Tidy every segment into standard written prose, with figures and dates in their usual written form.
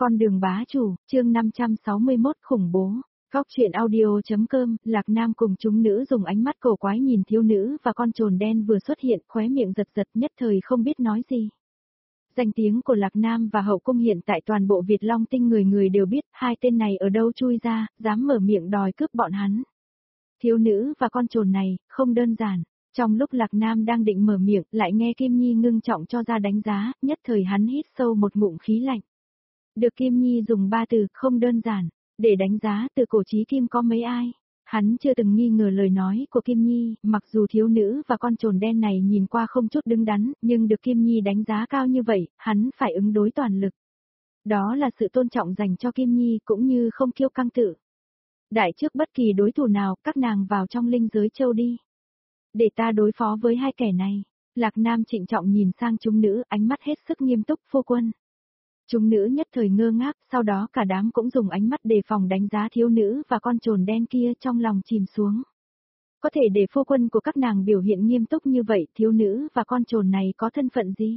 Con đường bá chủ, chương 561 khủng bố. Góc truyện audio.com, Lạc Nam cùng chúng nữ dùng ánh mắt cổ quái nhìn thiếu nữ và con trồn đen vừa xuất hiện, khóe miệng giật giật nhất thời không biết nói gì. Danh tiếng của Lạc Nam và hậu cung hiện tại toàn bộ Việt Long Tinh người người đều biết, hai tên này ở đâu chui ra, dám mở miệng đòi cướp bọn hắn. Thiếu nữ và con trồn này, không đơn giản. Trong lúc Lạc Nam đang định mở miệng, lại nghe Kim Nhi ngưng trọng cho ra đánh giá, nhất thời hắn hít sâu một ngụm khí lạnh. Được Kim Nhi dùng ba từ, không đơn giản, để đánh giá từ cổ chí kim có mấy ai. Hắn chưa từng nghi ngờ lời nói của Kim Nhi, mặc dù thiếu nữ và con trồn đen này nhìn qua không chút đứng đắn, nhưng được Kim Nhi đánh giá cao như vậy, hắn phải ứng đối toàn lực. Đó là sự tôn trọng dành cho Kim Nhi cũng như không kiêu căng tự. Đại trước bất kỳ đối thủ nào, các nàng vào trong linh giới châu đi. Để ta đối phó với hai kẻ này. Lạc Nam trịnh trọng nhìn sang chúng nữ, ánh mắt hết sức nghiêm túc, phu quân. Chúng nữ nhất thời ngơ ngác, sau đó cả đám cũng dùng ánh mắt đề phòng đánh giá thiếu nữ và con trồn đen kia, trong lòng chìm xuống. Có thể để phu quân của các nàng biểu hiện nghiêm túc như vậy, thiếu nữ và con trồn này có thân phận gì?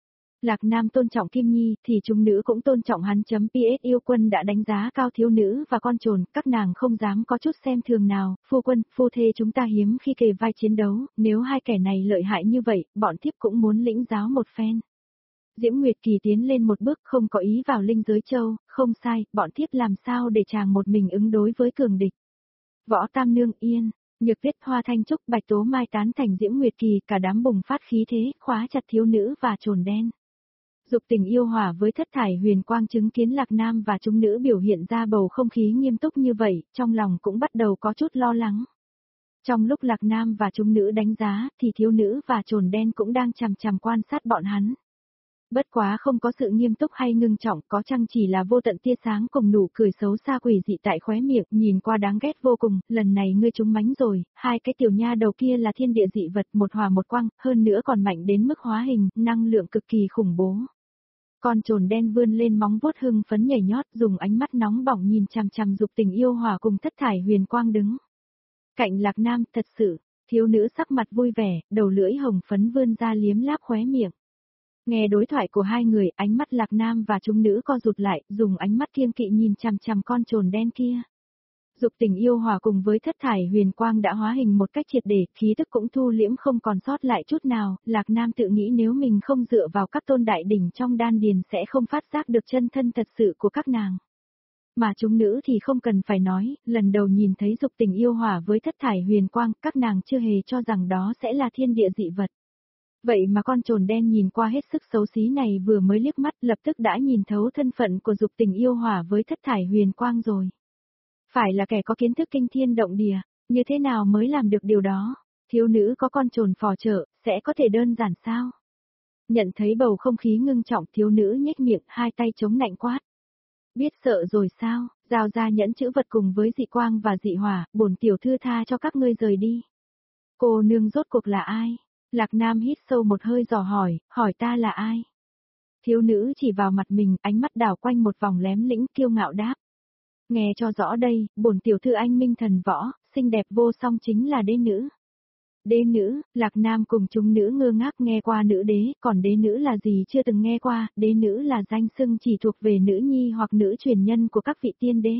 Lạc Nam tôn trọng Kim Nhi, thì chúng nữ cũng tôn trọng hắn. PS yêu quân đã đánh giá cao thiếu nữ và con trồn, các nàng không dám có chút xem thường nào. Phu quân, phu thê chúng ta hiếm khi kề vai chiến đấu, nếu hai kẻ này lợi hại như vậy, bọn thiếp cũng muốn lĩnh giáo một phen. Diễm Nguyệt Kỳ tiến lên một bước, không có ý vào linh giới châu. Không sai, bọn thiếp làm sao để chàng một mình ứng đối với cường địch. Võ Tam Nương yên, Nhược Tuyết, Hoa Thanh Trúc, Bạch Tố Mai tán thành Diễm Nguyệt Kỳ, cả đám bùng phát khí thế, khóa chặt thiếu nữ và trồn đen. Dục Tình yêu hỏa với Thất Thải Huyền Quang chứng kiến Lạc Nam và chúng nữ biểu hiện ra bầu không khí nghiêm túc như vậy, trong lòng cũng bắt đầu có chút lo lắng. Trong lúc Lạc Nam và chúng nữ đánh giá, thì thiếu nữ và trồn đen cũng đang chằm chằm quan sát bọn hắn. Bất quá không có sự nghiêm túc hay ngưng trọng, có chăng chỉ là vô tận tia sáng cùng nụ cười xấu xa quỷ dị tại khóe miệng, nhìn qua đáng ghét vô cùng. Lần này ngươi trúng mánh rồi, hai cái tiểu nha đầu kia là thiên địa dị vật, một hỏa một quang, hơn nữa còn mạnh đến mức hóa hình, năng lượng cực kỳ khủng bố. Con trồn đen vươn lên móng vuốt hưng phấn nhảy nhót, dùng ánh mắt nóng bỏng nhìn chằm chằm Dục Tình yêu hỏa cùng Thất Thải Huyền Quang đứng cạnh Lạc Nam. Thật sự, thiếu nữ sắc mặt vui vẻ, đầu lưỡi hồng phấn vươn ra liếm láp khóe miệng. Nghe đối thoại của hai người, ánh mắt Lạc Nam và chúng nữ co rụt lại, dùng ánh mắt kiêng kỵ nhìn chằm chằm con trồn đen kia. Dục Tình yêu hỏa cùng với Thất Thải Huyền Quang đã hóa hình một cách triệt để, khí tức cũng thu liễm không còn sót lại chút nào. Lạc Nam tự nghĩ nếu mình không dựa vào các tôn đại đỉnh trong đan điền sẽ không phát giác được chân thân thật sự của các nàng. Mà chúng nữ thì không cần phải nói, lần đầu nhìn thấy Dục Tình yêu hỏa với Thất Thải Huyền Quang, các nàng chưa hề cho rằng đó sẽ là thiên địa dị vật. Vậy mà con trồn đen nhìn qua hết sức xấu xí này vừa mới liếc mắt lập tức đã nhìn thấu thân phận của Dục Tình yêu hỏa với Thất Thải Huyền Quang rồi. Phải là kẻ có kiến thức kinh thiên động địa, như thế nào mới làm được điều đó? Thiếu nữ có con trồn phò trợ, sẽ có thể đơn giản sao? Nhận thấy bầu không khí ngưng trọng, thiếu nữ nhếch miệng, hai tay chống nạnh quát. Biết sợ rồi sao? Giao ra nhẫn chữ vật cùng với dị quang và dị hỏa, bổn tiểu thư tha cho các ngươi rời đi. Cô nương rốt cuộc là ai? Lạc Nam hít sâu một hơi dò hỏi ta là ai? Thiếu nữ chỉ vào mặt mình, ánh mắt đảo quanh một vòng lém lĩnh, kiêu ngạo đáp. Nghe cho rõ đây, bổn tiểu thư anh minh thần võ, xinh đẹp vô song chính là đế nữ. Đế nữ, Lạc Nam cùng chúng nữ ngơ ngác nghe qua nữ đế, còn đế nữ là gì chưa từng nghe qua, đế nữ là danh xưng chỉ thuộc về nữ nhi hoặc nữ truyền nhân của các vị tiên đế.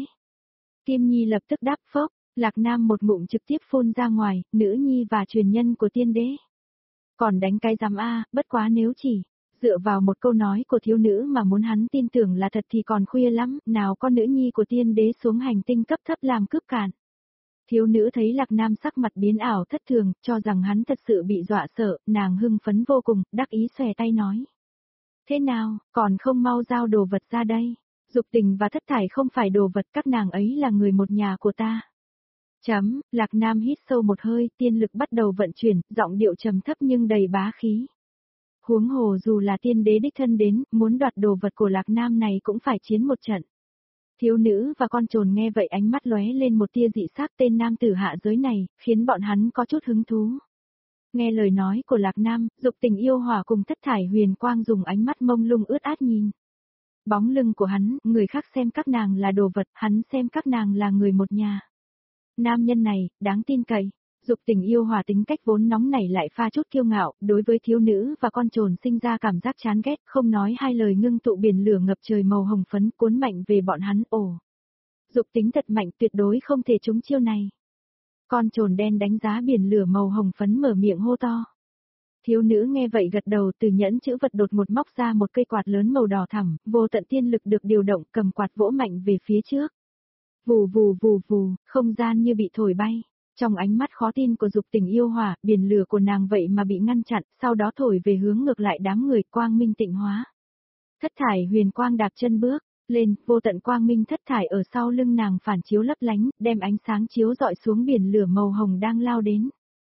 Kim Nhi lập tức đáp phốc, Lạc Nam một ngụm trực tiếp phun ra ngoài, nữ nhi và truyền nhân của tiên đế. Còn đánh cái giám a, bất quá nếu chỉ dựa vào một câu nói của thiếu nữ mà muốn hắn tin tưởng là thật thì còn khuya lắm, nào con nữ nhi của tiên đế xuống hành tinh cấp thấp làm cướp cản. Thiếu nữ thấy Lạc Nam sắc mặt biến ảo thất thường, cho rằng hắn thật sự bị dọa sợ, nàng hưng phấn vô cùng, đắc ý xòe tay nói. Thế nào, còn không mau giao đồ vật ra đây, Dục Tình và Thất Thải không phải đồ vật, các nàng ấy là người một nhà của ta. Lạc Nam hít sâu một hơi, tiên lực bắt đầu vận chuyển, giọng điệu trầm thấp nhưng đầy bá khí. Huống hồ dù là tiên đế đích thân đến, muốn đoạt đồ vật của Lạc Nam này cũng phải chiến một trận. Thiếu nữ và con trồn nghe vậy ánh mắt lóe lên một tia dị sắc, tên nam tử hạ giới này, khiến bọn hắn có chút hứng thú. Nghe lời nói của Lạc Nam, Dục Tình yêu hỏa cùng Thất Thải Huyền Quang dùng ánh mắt mông lung ướt át nhìn. Bóng lưng của hắn, người khác xem các nàng là đồ vật, hắn xem các nàng là người một nhà. Nam nhân này, đáng tin cậy. Dục Tình yêu hòa tính cách vốn nóng nảy lại pha chút kiêu ngạo, đối với thiếu nữ và con trồn sinh ra cảm giác chán ghét, không nói hai lời ngưng tụ biển lửa ngập trời màu hồng phấn cuốn mạnh về bọn hắn. Ồ, dục tính thật mạnh, tuyệt đối không thể trúng chiêu này. Con trồn đen đánh giá biển lửa màu hồng phấn mở miệng hô to. Thiếu nữ nghe vậy gật đầu, từ nhẫn chữ vật đột một móc ra một cây quạt lớn màu đỏ thẳm, vô tận tiên lực được điều động, cầm quạt vỗ mạnh về phía trước. Vù vù vù vù, không gian như bị thổi bay. Trong ánh mắt khó tin của Dục Tình yêu hỏa, biển lửa của nàng vậy mà bị ngăn chặn, sau đó thổi về hướng ngược lại đám người, quang minh tịnh hóa. Thất thải huyền quang đạp chân bước lên, vô tận quang minh thất thải ở sau lưng nàng phản chiếu lấp lánh, đem ánh sáng chiếu dọi xuống biển lửa màu hồng đang lao đến.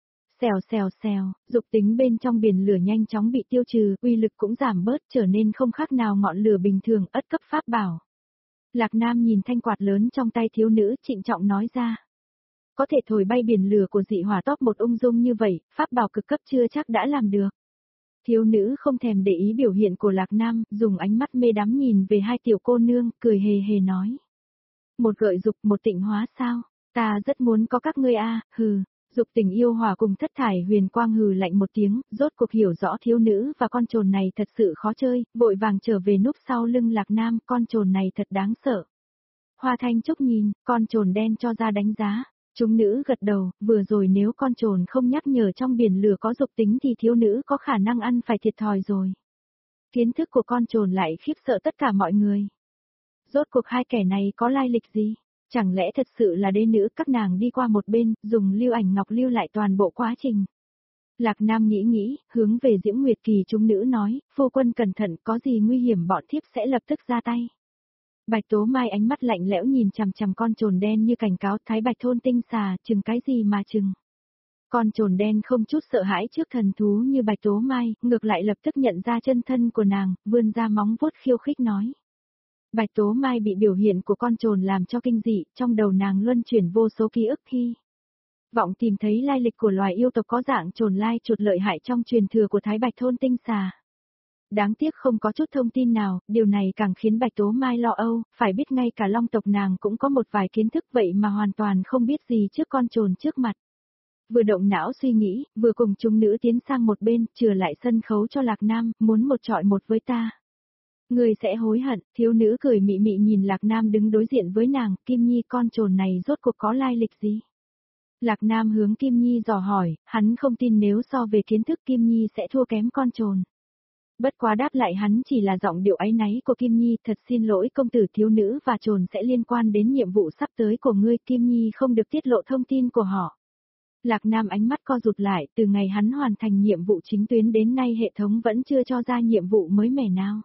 Xèo xèo xèo, dục tính bên trong biển lửa nhanh chóng bị tiêu trừ, uy lực cũng giảm bớt, trở nên không khác nào ngọn lửa bình thường, ất cấp pháp bảo. Lạc Nam nhìn thanh quạt lớn trong tay thiếu nữ, trịnh trọng nói ra. Có thể thổi bay biển lửa của dị hỏa top một ung dung như vậy, pháp bảo cực cấp chưa chắc đã làm được. Thiếu nữ không thèm để ý biểu hiện của Lạc Nam, dùng ánh mắt mê đắm nhìn về hai tiểu cô nương, cười hề hề nói. Một gợi dục, một tịnh hóa sao? Ta rất muốn có các ngươi a, hừ. Dục Tình yêu hỏa cùng thất thải huyền quang hừ lạnh một tiếng, rốt cuộc hiểu rõ thiếu nữ và con trồn này thật sự khó chơi, vội vàng trở về núp sau lưng Lạc Nam, con trồn này thật đáng sợ. Hoa Thanh Trúc nhìn, con trồn đen cho ra đánh giá. Chúng nữ gật đầu, vừa rồi nếu con trồn không nhắc nhở trong biển lửa có dục tính thì thiếu nữ có khả năng ăn phải thiệt thòi rồi. Kiến thức của con trồn lại khiếp sợ tất cả mọi người. Rốt cuộc hai kẻ này có lai lịch gì? Chẳng lẽ thật sự là đế nữ? Các nàng đi qua một bên, dùng lưu ảnh ngọc lưu lại toàn bộ quá trình. Lạc Nam nghĩ, hướng về Diễm Nguyệt Kỳ chúng nữ nói, phu quân cẩn thận, có gì nguy hiểm bọn thiếp sẽ lập tức ra tay. Bạch Tố Mai ánh mắt lạnh lẽo nhìn chằm chằm con trồn đen như cảnh cáo, Thái Bạch thôn tinh xà, chừng cái gì mà chừng. Con trồn đen không chút sợ hãi trước thần thú như Bạch Tố Mai, ngược lại lập tức nhận ra chân thân của nàng, vươn ra móng vuốt khiêu khích nói. Bạch Tố Mai bị biểu hiện của con trồn làm cho kinh dị, trong đầu nàng luân chuyển vô số ký ức thi. Vọng tìm thấy lai lịch của loài yêu tộc có dạng trồn lai chuột lợi hại trong truyền thừa của Thái Bạch thôn tinh xà. Đáng tiếc không có chút thông tin nào, điều này càng khiến Bạch Tố Mai lo âu, phải biết ngay cả long tộc nàng cũng có một vài kiến thức vậy mà hoàn toàn không biết gì trước con trồn trước mặt. Vừa động não suy nghĩ, vừa cùng chúng nữ tiến sang một bên, chừa lại sân khấu cho Lạc Nam, muốn một trọi một với ta. Người sẽ hối hận, thiếu nữ cười mị mị nhìn Lạc Nam đứng đối diện với nàng, Kim Nhi con trồn này rốt cuộc có lai lịch gì? Lạc Nam hướng Kim Nhi dò hỏi, hắn không tin nếu so về kiến thức Kim Nhi sẽ thua kém con trồn. Bất quá đáp lại hắn chỉ là giọng điệu áy náy của Kim Nhi, thật xin lỗi công tử, thiếu nữ và trồn sẽ liên quan đến nhiệm vụ sắp tới của ngươi, Kim Nhi không được tiết lộ thông tin của họ. Lạc Nam ánh mắt co rụt lại, từ ngày hắn hoàn thành nhiệm vụ chính tuyến đến nay hệ thống vẫn chưa cho ra nhiệm vụ mới mẻ nào.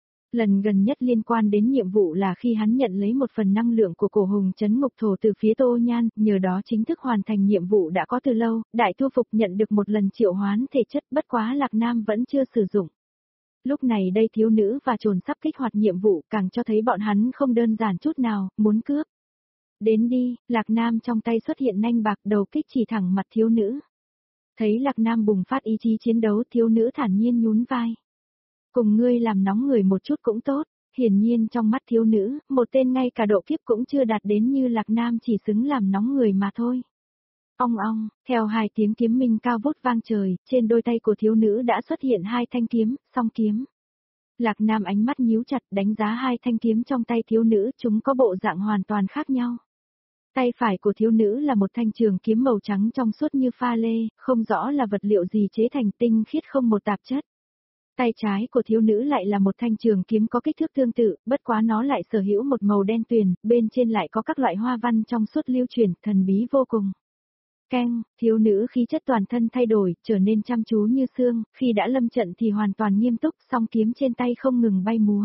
Lần gần nhất liên quan đến nhiệm vụ là khi hắn nhận lấy một phần năng lượng của cổ hùng trấn ngục thổ từ phía Tô Nhan, nhờ đó chính thức hoàn thành nhiệm vụ đã có từ lâu, đại thu phục nhận được một lần triệu hoán thể chất, bất quá Lạc Nam vẫn chưa sử dụng. Lúc này đây thiếu nữ và trồn sắp kích hoạt nhiệm vụ, càng cho thấy bọn hắn không đơn giản chút nào, muốn cướp. Đến đi, Lạc Nam trong tay xuất hiện nanh bạc, đầu kích chỉ thẳng mặt thiếu nữ. Thấy Lạc Nam bùng phát ý chí chiến đấu, thiếu nữ thản nhiên nhún vai. Cùng ngươi làm nóng người một chút cũng tốt, hiển nhiên trong mắt thiếu nữ, một tên ngay cả độ kiếp cũng chưa đạt đến như Lạc Nam chỉ xứng làm nóng người mà thôi. Ong ong, theo hai tiếng kiếm minh cao vút vang trời, trên đôi tay của thiếu nữ đã xuất hiện hai thanh kiếm, song kiếm. Lạc Nam ánh mắt nhíu chặt đánh giá hai thanh kiếm trong tay thiếu nữ, chúng có bộ dạng hoàn toàn khác nhau. Tay phải của thiếu nữ là một thanh trường kiếm màu trắng trong suốt như pha lê, không rõ là vật liệu gì chế thành, tinh khiết không một tạp chất. Tay trái của thiếu nữ lại là một thanh trường kiếm có kích thước tương tự, bất quá nó lại sở hữu một màu đen tuyền, bên trên lại có các loại hoa văn trong suốt lưu chuyển, thần bí vô cùng. Keng, thiếu nữ khí chất toàn thân thay đổi, trở nên chăm chú như xương, khi đã lâm trận thì hoàn toàn nghiêm túc, song kiếm trên tay không ngừng bay múa.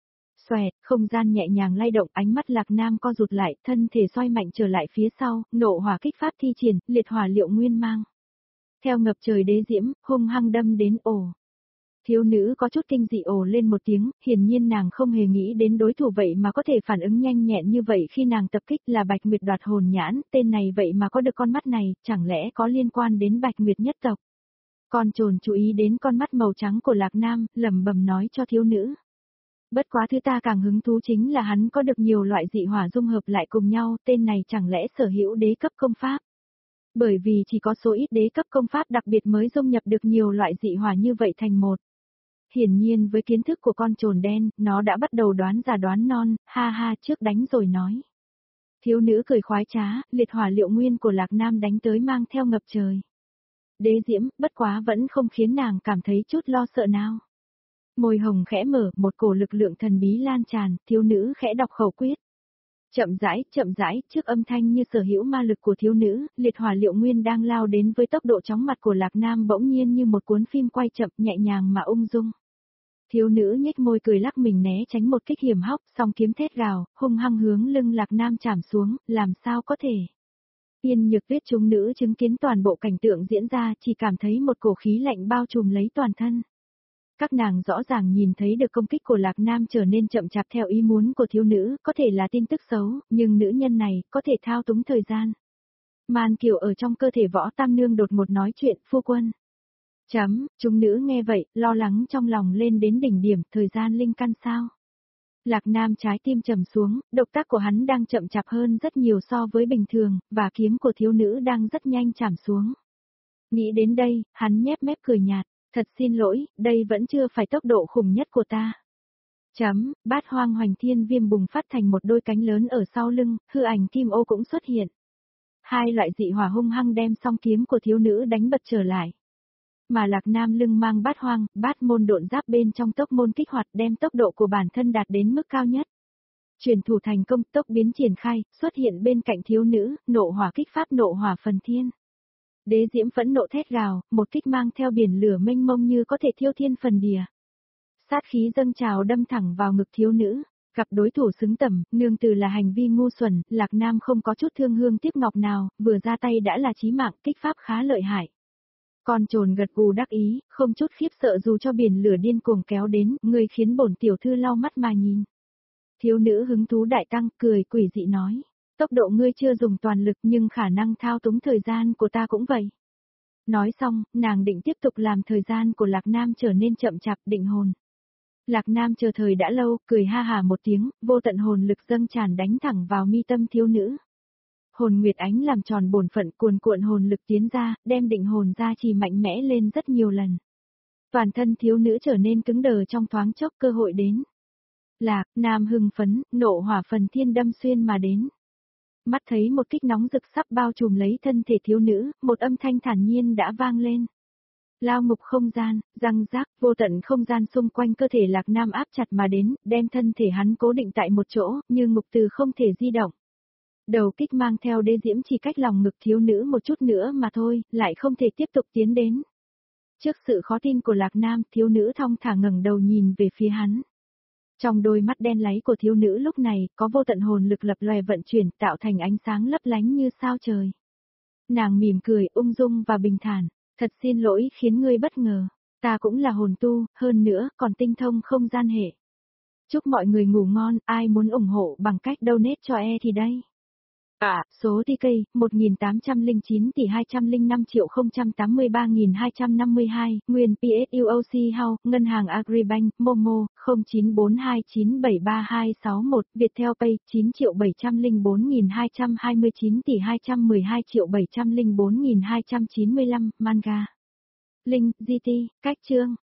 Xoẹt, không gian nhẹ nhàng lay động, ánh mắt Lạc Nam co rụt lại, thân thể xoay mạnh trở lại phía sau, nộ hỏa kích pháp thi triển, liệt hỏa liệu nguyên mang. Theo ngập trời đế diễm, hung hăng đâm đến ổ. Thiếu nữ có chút kinh dị ồ lên một tiếng, hiển nhiên nàng không hề nghĩ đến đối thủ vậy mà có thể phản ứng nhanh nhẹn như vậy khi nàng tập kích là Bạch Nguyệt đoạt hồn nhãn, tên này vậy mà có được con mắt này, chẳng lẽ có liên quan đến Bạch Nguyệt nhất tộc. Con trồn chú ý đến con mắt màu trắng của Lạc Nam, lẩm bẩm nói cho thiếu nữ. Bất quá thứ ta càng hứng thú chính là hắn có được nhiều loại dị hỏa dung hợp lại cùng nhau, tên này chẳng lẽ sở hữu đế cấp công pháp. Bởi vì chỉ có số ít đế cấp công pháp đặc biệt mới dung nhập được nhiều loại dị hỏa như vậy thành một. Hiển nhiên với kiến thức của con trồn đen, nó đã bắt đầu đoán già đoán non, ha ha trước đánh rồi nói. Thiếu nữ cười khoái trá, liệt hỏa liệu nguyên của Lạc Nam đánh tới mang theo ngập trời. Đế diễm, bất quá vẫn không khiến nàng cảm thấy chút lo sợ nào. Môi hồng khẽ mở, một cổ lực lượng thần bí lan tràn, thiếu nữ khẽ đọc khẩu quyết. Chậm rãi, trước âm thanh như sở hữu ma lực của thiếu nữ, liệt hỏa liệu nguyên đang lao đến với tốc độ chóng mặt của Lạc Nam bỗng nhiên như một cuốn phim quay chậm nhẹ nhàng mà ung dung. Thiếu nữ nhếch môi cười lắc mình né tránh một kích hiểm hóc, song kiếm thét gào, hung hăng hướng lưng Lạc Nam chạm xuống, làm sao có thể. Yên Nhược Tuyết chúng nữ chứng kiến toàn bộ cảnh tượng diễn ra chỉ cảm thấy một cổ khí lạnh bao trùm lấy toàn thân. Các nàng rõ ràng nhìn thấy được công kích của Lạc Nam trở nên chậm chạp theo ý muốn của thiếu nữ, có thể là tin tức xấu, nhưng nữ nhân này có thể thao túng thời gian. Man Kiều ở trong cơ thể Võ Tam Nương đột ngột nói chuyện, phu quân. Chúng nữ nghe vậy, lo lắng trong lòng lên đến đỉnh điểm, thời gian linh căn sao? Lạc Nam trái tim trầm xuống, động tác của hắn đang chậm chạp hơn rất nhiều so với bình thường, và kiếm của thiếu nữ đang rất nhanh chạm xuống. Nghĩ đến đây, hắn nhếch mép cười nhạt, thật xin lỗi, đây vẫn chưa phải tốc độ khủng nhất của ta. Bát hoang hoành thiên viêm bùng phát thành một đôi cánh lớn ở sau lưng, hư ảnh kim ô cũng xuất hiện. Hai loại dị hỏa hung hăng đem song kiếm của thiếu nữ đánh bật trở lại. Mà Lạc Nam lưng mang bát hoang, bát môn độn giáp bên trong tốc môn kích hoạt đem tốc độ của bản thân đạt đến mức cao nhất. Truyền thủ thành công, tốc biến triển khai, xuất hiện bên cạnh thiếu nữ, nộ hỏa kích pháp nộ hỏa phần thiên. Đế diễm phẫn nộ thét gào, một kích mang theo biển lửa mênh mông như có thể thiêu thiên phần địa. Sát khí dâng trào đâm thẳng vào ngực thiếu nữ, gặp đối thủ xứng tầm, nương từ là hành vi ngu xuẩn, Lạc Nam không có chút thương hương tiếc ngọc nào, vừa ra tay đã là chí mạng, kích pháp khá lợi hại. Con trồn gật gù đắc ý, không chút khiếp sợ dù cho biển lửa điên cuồng kéo đến, người khiến bổn tiểu thư lau mắt mà nhìn. Thiếu nữ hứng thú đại tăng, cười quỷ dị nói, tốc độ ngươi chưa dùng toàn lực nhưng khả năng thao túng thời gian của ta cũng vậy. Nói xong, nàng định tiếp tục làm thời gian của Lạc Nam trở nên chậm chạp định hồn. Lạc Nam chờ thời đã lâu, cười ha hà một tiếng, vô tận hồn lực dâng tràn đánh thẳng vào mi tâm thiếu nữ. Hồn Nguyệt Ánh làm tròn bổn phận cuồn cuộn hồn lực tiến ra, đem định hồn ra chỉ mạnh mẽ lên rất nhiều lần. Toàn thân thiếu nữ trở nên cứng đờ trong thoáng chốc cơ hội đến. Lạc Nam hưng phấn, nộ hỏa phần thiên đâm xuyên mà đến. Mắt thấy một kích nóng rực sắp bao trùm lấy thân thể thiếu nữ, một âm thanh thản nhiên đã vang lên. Lao ngục không gian, răng rác, vô tận không gian xung quanh cơ thể Lạc Nam áp chặt mà đến, đem thân thể hắn cố định tại một chỗ, như ngục từ không thể di động. Đầu kích mang theo đế diễm chỉ cách lòng ngực thiếu nữ một chút nữa mà thôi, lại không thể tiếp tục tiến đến. Trước sự khó tin của Lạc Nam, thiếu nữ thong thả ngẩng đầu nhìn về phía hắn. Trong đôi mắt đen láy của thiếu nữ lúc này, có vô tận hồn lực lập lòe vận chuyển, tạo thành ánh sáng lấp lánh như sao trời. Nàng mỉm cười, ung dung và bình thản, thật xin lỗi khiến ngươi bất ngờ, ta cũng là hồn tu, hơn nữa, còn tinh thông không gian hệ. Chúc mọi người ngủ ngon, ai muốn ủng hộ bằng cách donate cho thì đây. Số TK 1809 tỷ 205.083.252, nguyên PSUOC House, Ngân hàng Agribank, Momo, 0942973261, Viettel Pay, 9.704.229 tỷ 212.704.295, Manga. Link, GT, cách chương.